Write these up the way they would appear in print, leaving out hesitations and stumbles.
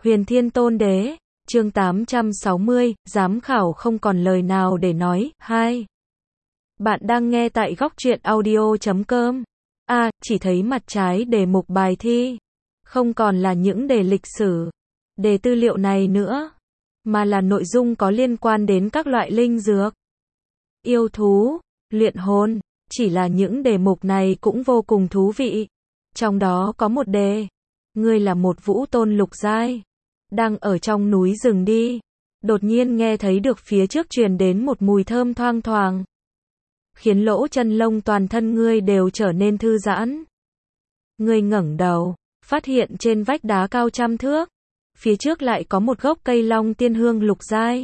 Huyền Thiên Tôn Đế, chương 860, giám khảo không còn lời nào để nói. 2. Bạn đang nghe tại góc truyện audio.com. Chỉ thấy mặt trái đề mục bài thi. Không còn là những đề lịch sử, đề tư liệu này nữa, mà là nội dung có liên quan đến các loại linh dược, yêu thú, luyện hồn. Chỉ là những đề mục này cũng vô cùng thú vị. Trong đó có một đề, ngươi là một vũ tôn lục giai, đang ở trong núi rừng đi, đột nhiên nghe thấy được phía trước truyền đến một mùi thơm thoang thoảng, khiến lỗ chân lông toàn thân ngươi đều trở nên thư giãn. Ngươi ngẩng đầu, phát hiện trên vách đá cao trăm thước, phía trước lại có một gốc cây long tiên hương lục giai,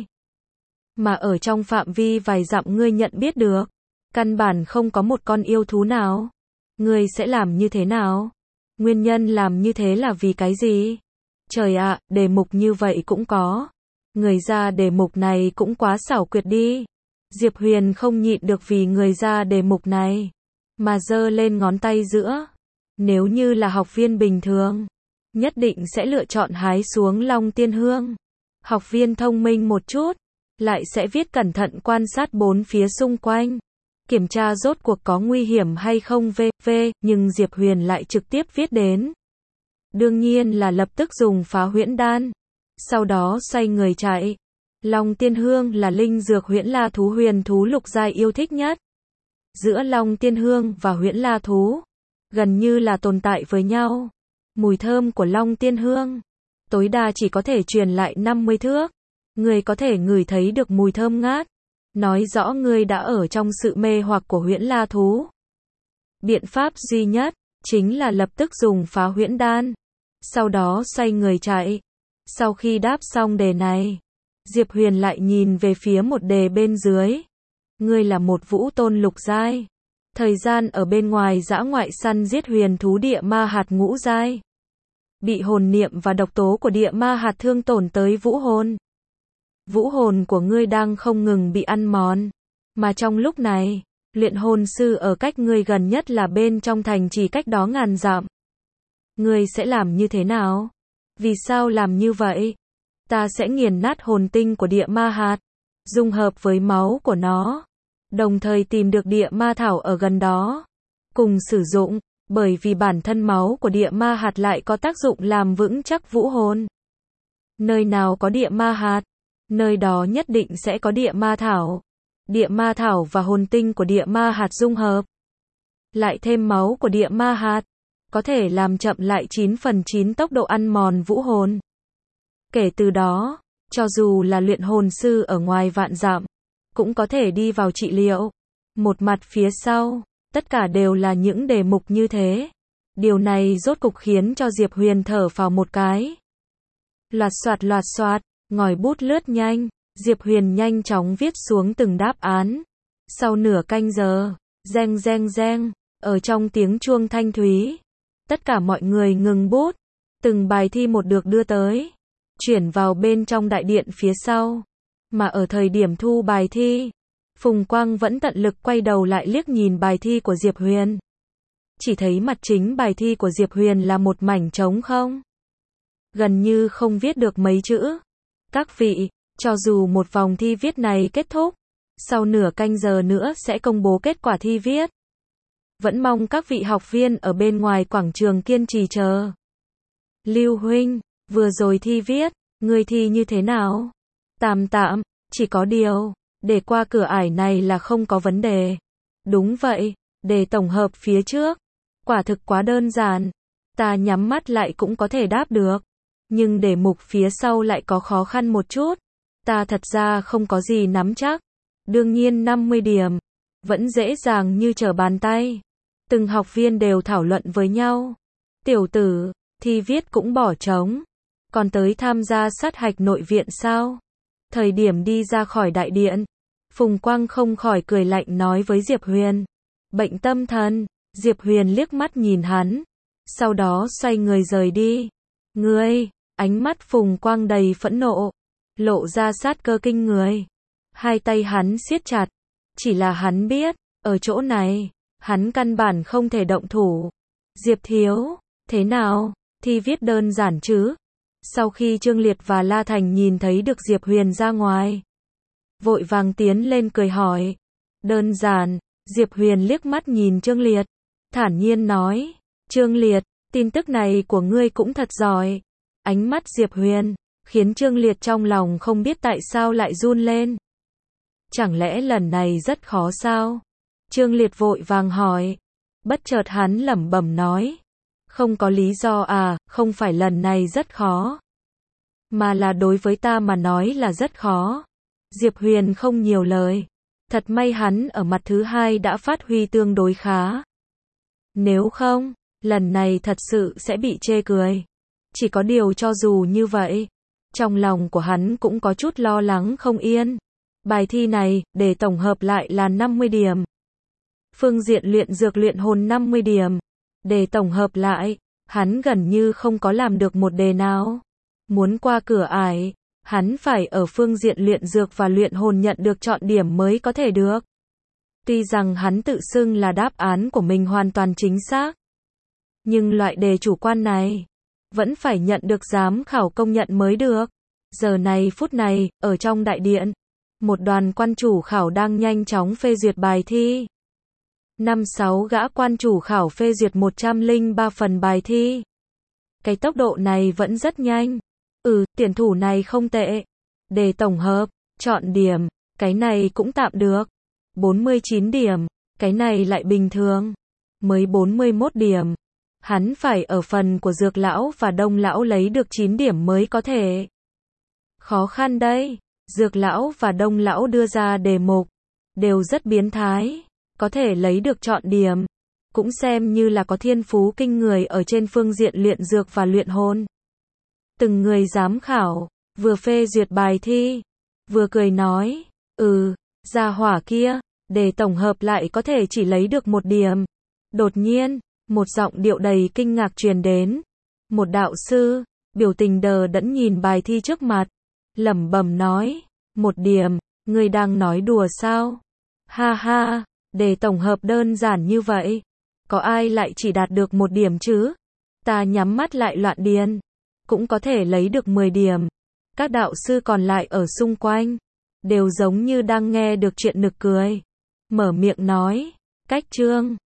mà ở trong phạm vi vài dặm ngươi nhận biết được, căn bản không có một con yêu thú nào. Ngươi sẽ làm như thế nào? Nguyên nhân làm như thế là vì cái gì? Trời ạ, đề mục như vậy cũng có. Người ra đề mục này cũng quá xảo quyệt đi. Diệp Huyền không nhịn được vì người ra đề mục này, mà giơ lên ngón tay giữa. Nếu như là học viên bình thường, nhất định sẽ lựa chọn hái xuống long tiên hương. Học viên thông minh một chút, lại sẽ viết cẩn thận quan sát bốn phía xung quanh, kiểm tra rốt cuộc có nguy hiểm hay không nhưng Diệp Huyền lại trực tiếp viết đến. Đương nhiên là lập tức dùng phá huyễn đan, sau đó xoay người chạy. Long tiên hương là linh dược huyễn la thú huyền thú lục giai yêu thích nhất. Giữa long tiên hương và huyễn la thú, gần như là tồn tại với nhau. Mùi thơm của long tiên hương, tối đa chỉ có thể truyền lại 50 thước. Người có thể ngửi thấy được mùi thơm ngát, nói rõ ngươi đã ở trong sự mê hoặc của huyễn la thú. Biện pháp duy nhất, chính là lập tức dùng phá huyễn đan, sau đó xoay người chạy. Sau khi đáp xong đề này, Diệp Huyền lại nhìn về phía một đề bên dưới. Ngươi là một vũ tôn lục giai, thời gian ở bên ngoài dã ngoại săn giết huyền thú địa ma hạt ngũ giai, bị hồn niệm và độc tố của địa ma hạt thương tổn tới vũ hồn. Vũ hồn của ngươi đang không ngừng bị ăn mòn, mà trong lúc này, luyện hồn sư ở cách ngươi gần nhất là bên trong thành chỉ cách đó ngàn dặm. Ngươi sẽ làm như thế nào? Vì sao làm như vậy? Ta sẽ nghiền nát hồn tinh của địa ma hạt, dung hợp với máu của nó, đồng thời tìm được địa ma thảo ở gần đó, cùng sử dụng, bởi vì bản thân máu của địa ma hạt lại có tác dụng làm vững chắc vũ hồn. Nơi nào có địa ma hạt, nơi đó nhất định sẽ có địa ma thảo. Địa ma thảo và hồn tinh của địa ma hạt dung hợp, lại thêm máu của địa ma hạt, có thể làm chậm lại 9/9 tốc độ ăn mòn vũ hồn. Kể từ đó, cho dù là luyện hồn sư ở ngoài vạn dặm, cũng có thể đi vào trị liệu. Một mặt phía sau, tất cả đều là những đề mục như thế. Điều này rốt cục khiến cho Diệp Huyền thở phào một cái. Loạt soạt, ngòi bút lướt nhanh, Diệp Huyền nhanh chóng viết xuống từng đáp án. Sau nửa canh giờ, reng, ở trong tiếng chuông thanh thúy, tất cả mọi người ngừng bút. Từng bài thi một được đưa tới, chuyển vào bên trong đại điện phía sau. Mà ở thời điểm thu bài thi, Phùng Quang vẫn tận lực quay đầu lại liếc nhìn bài thi của Diệp Huyền. Chỉ thấy mặt chính bài thi của Diệp Huyền là một mảnh trống không, gần như không viết được mấy chữ. Các vị, cho dù một vòng thi viết này kết thúc, sau nửa canh giờ nữa sẽ công bố kết quả thi viết. Vẫn mong các vị học viên ở bên ngoài quảng trường kiên trì chờ. Lưu huynh, vừa rồi thi viết, ngươi thi như thế nào? Tạm, chỉ có điều, để qua cửa ải này là không có vấn đề. Đúng vậy, đề tổng hợp phía trước, quả thực quá đơn giản, ta nhắm mắt lại cũng có thể đáp được. Nhưng đề mục phía sau lại có khó khăn một chút, ta thật ra không có gì nắm chắc. Đương nhiên 50 điểm, vẫn dễ dàng như trở bàn tay. Từng học viên đều thảo luận với nhau. Tiểu tử, thi viết cũng bỏ trống, còn tới tham gia sát hạch nội viện sao? Thời điểm đi ra khỏi đại điện, Phùng Quang không khỏi cười lạnh nói với Diệp Huyền. Bệnh tâm thần. Diệp Huyền liếc mắt nhìn hắn, sau đó xoay người rời đi. Ngươi, ánh mắt Phùng Quang đầy phẫn nộ, lộ ra sát cơ kinh người. Hai tay hắn siết chặt, chỉ là hắn biết, ở chỗ này, hắn căn bản không thể động thủ. Diệp thiếu, thế nào? Thi viết đơn giản chứ? Sau khi Trương Liệt và La Thành nhìn thấy được Diệp Huyền ra ngoài, vội vàng tiến lên cười hỏi. Đơn giản, Diệp Huyền liếc mắt nhìn Trương Liệt, thản nhiên nói. Trương Liệt, tin tức này của ngươi cũng thật giỏi. Ánh mắt Diệp Huyền khiến Trương Liệt trong lòng không biết tại sao lại run lên. Chẳng lẽ lần này rất khó sao? Trương Liệt vội vàng hỏi. Bất chợt hắn lẩm bẩm nói. Không có lý do à, không phải lần này rất khó, mà là đối với ta mà nói là rất khó. Diệp Huyền không nhiều lời. Thật may hắn ở mặt thứ hai đã phát huy tương đối khá. Nếu không, lần này thật sự sẽ bị chê cười. Chỉ có điều cho dù như vậy, trong lòng của hắn cũng có chút lo lắng không yên. Bài thi này, để tổng hợp lại là 50 điểm. Phương diện luyện dược luyện hồn 50 điểm. Để tổng hợp lại, hắn gần như không có làm được một đề nào. Muốn qua cửa ải, hắn phải ở phương diện luyện dược và luyện hồn nhận được trọn điểm mới có thể được. Tuy rằng hắn tự xưng là đáp án của mình hoàn toàn chính xác, nhưng loại đề chủ quan này vẫn phải nhận được giám khảo công nhận mới được. Giờ này phút này, ở trong đại điện, một đoàn quan chủ khảo đang nhanh chóng phê duyệt bài thi. 5-6 gã quan chủ khảo phê duyệt 103 phần bài thi. Cái tốc độ này vẫn rất nhanh. Tuyển thủ này không tệ. Đề tổng hợp, chọn điểm, cái này cũng tạm được. 49 điểm, cái này lại bình thường. Mới 41 điểm. Hắn phải ở phần của Dược lão và Đông lão lấy được 9 điểm mới có thể. Khó khăn đấy. Dược lão và Đông lão đưa ra đề mục đều rất biến thái, có thể lấy được trọn điểm, cũng xem như là có thiên phú kinh người ở trên phương diện luyện dược và luyện hồn. Từng người giám khảo vừa phê duyệt bài thi, vừa cười nói, gia hỏa kia, đề tổng hợp lại có thể chỉ lấy được 1 điểm. Đột nhiên, một giọng điệu đầy kinh ngạc truyền đến. Một đạo sư, biểu tình đờ đẫn nhìn bài thi trước mặt, lẩm bẩm nói, 1 điểm, ngươi đang nói đùa sao? Ha ha, đề tổng hợp đơn giản như vậy, có ai lại chỉ đạt được 1 điểm chứ? Ta nhắm mắt lại loạn điền, cũng có thể lấy được 10 điểm. Các đạo sư còn lại ở xung quanh, đều giống như đang nghe được chuyện nực cười. Mở miệng nói, cách chương